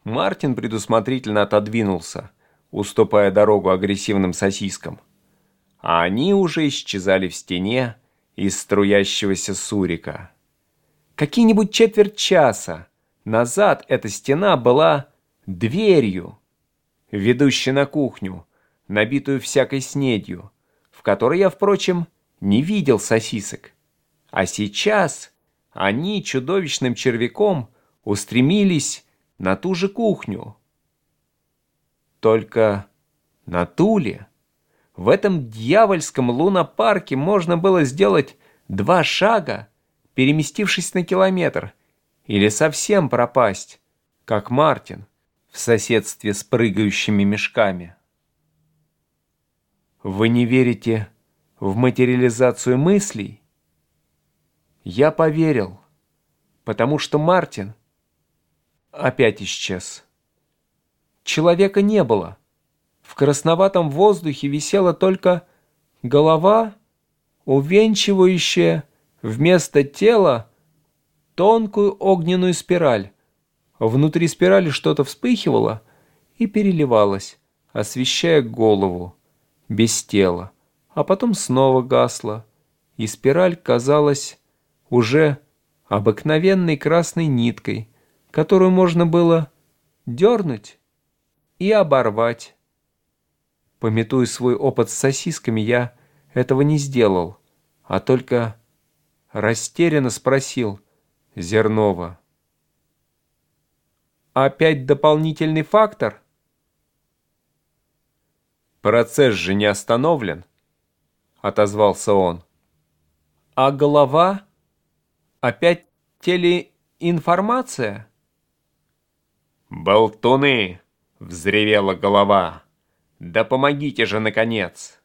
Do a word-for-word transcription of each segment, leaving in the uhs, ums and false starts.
Мартин предусмотрительно отодвинулся, уступая дорогу агрессивным сосискам. А они уже исчезали в стене из струящегося сурика. Какие-нибудь четверть часа назад эта стена была дверью, ведущей на кухню, набитую всякой снедью, в которой я, впрочем, не видел сосисок. А сейчас они чудовищным червяком устремились на ту же кухню. Только на Туле, в этом дьявольском лунопарке, можно было сделать два шага, переместившись на километр, или совсем пропасть, как Мартин, в соседстве с прыгающими мешками. Вы не верите в материализацию мыслей? Я поверил, потому что Мартин опять исчез. Человека не было. В красноватом воздухе висела только голова, увенчивающая вместо тела тонкую огненную спираль. Внутри спирали что-то вспыхивало и переливалось, освещая голову, без тела, а потом снова гасло, и спираль казалась уже обыкновенной красной ниткой, которую можно было дернуть и оборвать. Памятуя свой опыт с сосисками, я этого не сделал, а только растерянно спросил Зернова: «Опять дополнительный фактор?» «Процесс же не остановлен», — отозвался он. «А голова? Опять телеинформация?» «Болтуны!» — взревела голова. «Да помогите же, наконец!»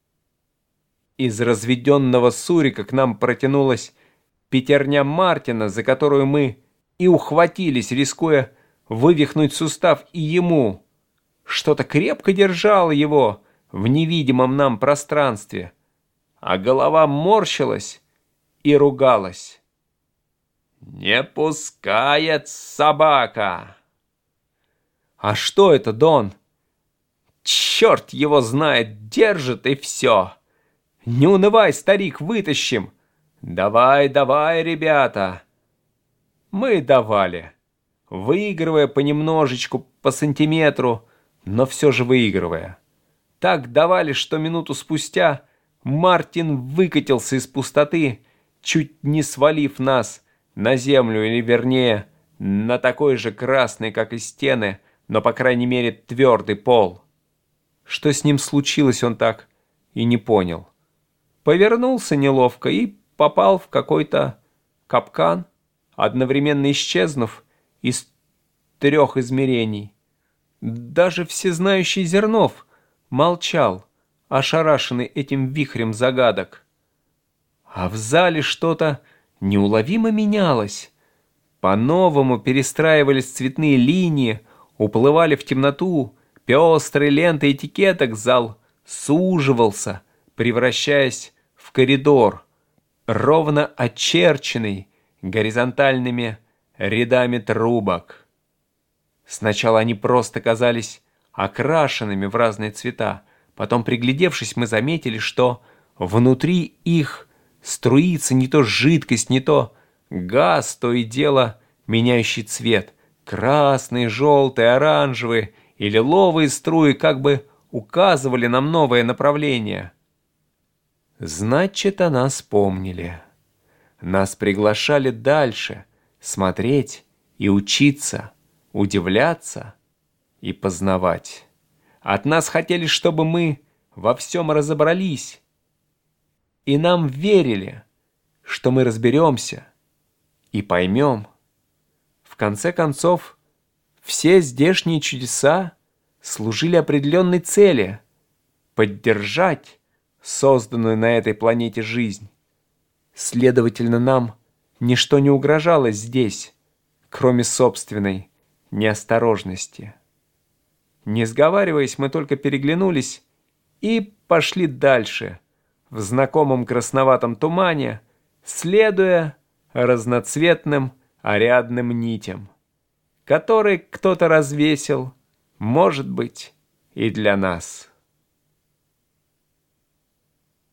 Из разведенного сурика к нам протянулась пятерня Мартина, за которую мы и ухватились, рискуя вывихнуть сустав и ему. Что-то крепко держало его в невидимом нам пространстве, а голова морщилась и ругалась. «Не пускает собака!» «А что это, Дон?» «Черт его знает, держит и все!» «Не унывай, старик, вытащим!» «Давай, давай, ребята!» Мы давали, выигрывая понемножечку, по сантиметру, но все же выигрывая. Так давали, что минуту спустя Мартин выкатился из пустоты, чуть не свалив нас на землю, или вернее, на такой же красный, как и стены, но, по крайней мере, твердый пол. Что с ним случилось, он так и не понял. Повернулся неловко и попал в какой-то капкан, одновременно исчезнув из трех измерений. Даже всезнающий Зернов молчал, ошарашенный этим вихрем загадок. А в зале что-то неуловимо менялось. По-новому перестраивались цветные линии, уплывали в темноту пестрые ленты этикеток, зал суживался, превращаясь в коридор, ровно очерченный горизонтальными рядами трубок. Сначала они просто казались окрашенными в разные цвета, потом, приглядевшись, мы заметили, что внутри их струится не то жидкость, не то газ, то и дело меняющий цвет. Красные, желтые, оранжевые и лиловые струи как бы указывали нам новое направление. Значит, о нас помнили. Нас приглашали дальше смотреть и учиться, удивляться и познавать. От нас хотели, чтобы мы во всем разобрались. И нам верили, что мы разберемся и поймем. В конце концов, все здешние чудеса служили определенной цели — поддержать созданную на этой планете жизнь. Следовательно, нам ничто не угрожало здесь, кроме собственной неосторожности. Не сговариваясь, мы только переглянулись и пошли дальше, в знакомом красноватом тумане, следуя разноцветным ариадным нитям. который кто-то развесил, может быть, и для нас.